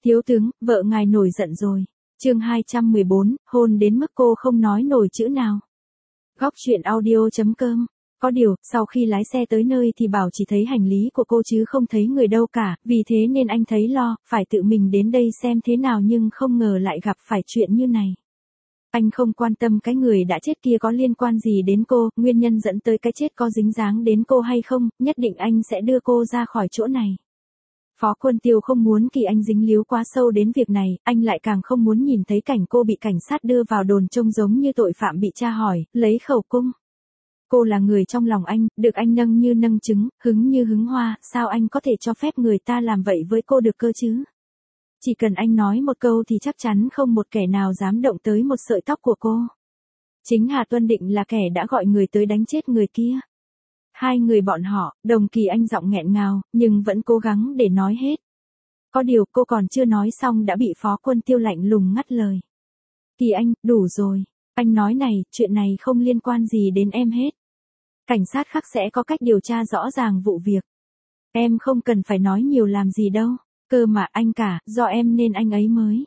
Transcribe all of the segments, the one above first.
Thiếu tướng, vợ ngài nổi giận rồi. Chương 214, hôn đến mức cô không nói nổi chữ nào. Góc truyện audio.com. Có điều, sau khi lái xe tới nơi thì bảo chỉ thấy hành lý của cô chứ không thấy người đâu cả, vì thế nên anh thấy lo, phải tự mình đến đây xem thế nào nhưng không ngờ lại gặp phải chuyện như này. Anh không quan tâm cái người đã chết kia có liên quan gì đến cô, nguyên nhân dẫn tới cái chết có dính dáng đến cô hay không, nhất định anh sẽ đưa cô ra khỏi chỗ này. Phó Quân Tiêu không muốn Kỳ Anh dính líu quá sâu đến việc này, anh lại càng không muốn nhìn thấy cảnh cô bị cảnh sát đưa vào đồn trông giống như tội phạm bị tra hỏi, lấy khẩu cung. Cô là người trong lòng anh, được anh nâng như nâng trứng, hứng như hứng hoa, sao anh có thể cho phép người ta làm vậy với cô được cơ chứ? Chỉ cần anh nói một câu thì chắc chắn không một kẻ nào dám động tới một sợi tóc của cô. Chính Hà Tuân Định là kẻ đã gọi người tới đánh chết người kia. Hai người bọn họ, Đồng Kỳ Anh giọng nghẹn ngào, nhưng vẫn cố gắng để nói hết. Có điều cô còn chưa nói xong đã bị Phó Quân Tiêu lạnh lùng ngắt lời. Kỳ Anh, đủ rồi. Anh nói này, chuyện này không liên quan gì đến em hết. Cảnh sát khác sẽ có cách điều tra rõ ràng vụ việc. Em không cần phải nói nhiều làm gì đâu. Cơ mà anh cả, do em nên anh ấy mới.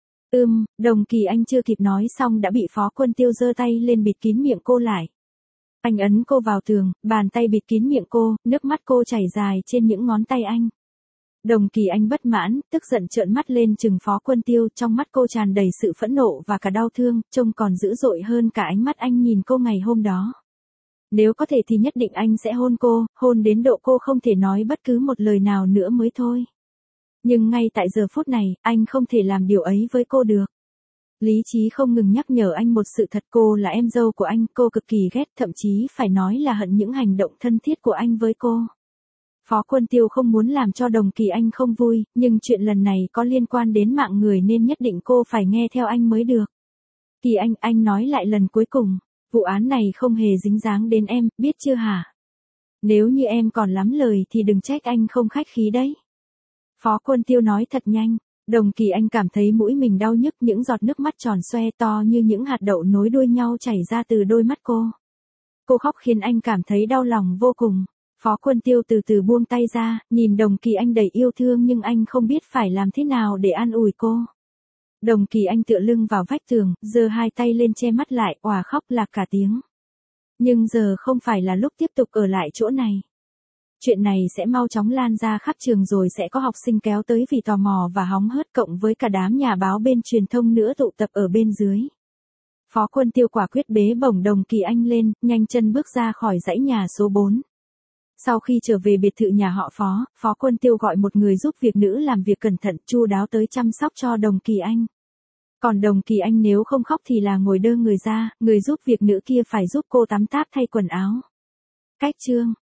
Đồng Kỳ Anh chưa kịp nói xong đã bị Phó Quân Tiêu giơ tay lên bịt kín miệng cô lại. Anh ấn cô vào tường, bàn tay bịt kín miệng cô, nước mắt cô chảy dài trên những ngón tay anh. Đồng Kỳ Anh bất mãn, tức giận trợn mắt lên trừng Phó Quân Tiêu, trong mắt cô tràn đầy sự phẫn nộ và cả đau thương, trông còn dữ dội hơn cả ánh mắt anh nhìn cô ngày hôm đó. Nếu có thể thì nhất định anh sẽ hôn cô, hôn đến độ cô không thể nói bất cứ một lời nào nữa mới thôi. Nhưng ngay tại giờ phút này, anh không thể làm điều ấy với cô được. Lý trí không ngừng nhắc nhở anh một sự thật, cô là em dâu của anh, cô cực kỳ ghét, thậm chí phải nói là hận những hành động thân thiết của anh với cô. Phó Quân Tiêu không muốn làm cho Đồng Kỳ Anh không vui, nhưng chuyện lần này có liên quan đến mạng người nên nhất định cô phải nghe theo anh mới được. Kỳ anh nói lại lần cuối cùng, vụ án này không hề dính dáng đến em, biết chưa hả? Nếu như em còn lắm lời thì đừng trách anh không khách khí đấy. Phó Quân Tiêu nói thật nhanh. Đồng Kỳ Anh cảm thấy mũi mình đau nhức, những giọt nước mắt tròn xoe to như những hạt đậu nối đuôi nhau chảy ra từ đôi mắt cô. Cô khóc khiến anh cảm thấy đau lòng vô cùng. Phó Quân Tiêu từ từ buông tay ra, nhìn Đồng Kỳ Anh đầy yêu thương nhưng anh không biết phải làm thế nào để an ủi cô. Đồng Kỳ Anh tựa lưng vào vách tường, giơ hai tay lên che mắt lại, òa khóc lạc cả tiếng. Nhưng giờ không phải là lúc tiếp tục ở lại chỗ này. Chuyện này sẽ mau chóng lan ra khắp trường rồi sẽ có học sinh kéo tới vì tò mò và hóng hớt, cộng với cả đám nhà báo bên truyền thông nữa tụ tập ở bên dưới. Phó Quân Tiêu quả quyết bế bổng Đồng Kỳ Anh lên, nhanh chân bước ra khỏi dãy nhà số 4. Sau khi trở về biệt thự nhà họ Phó, Phó Quân Tiêu gọi một người giúp việc nữ làm việc cẩn thận, chu đáo tới chăm sóc cho Đồng Kỳ Anh. Còn Đồng Kỳ Anh nếu không khóc thì là ngồi đơ người ra, người giúp việc nữ kia phải giúp cô tắm táp thay quần áo. Cách chương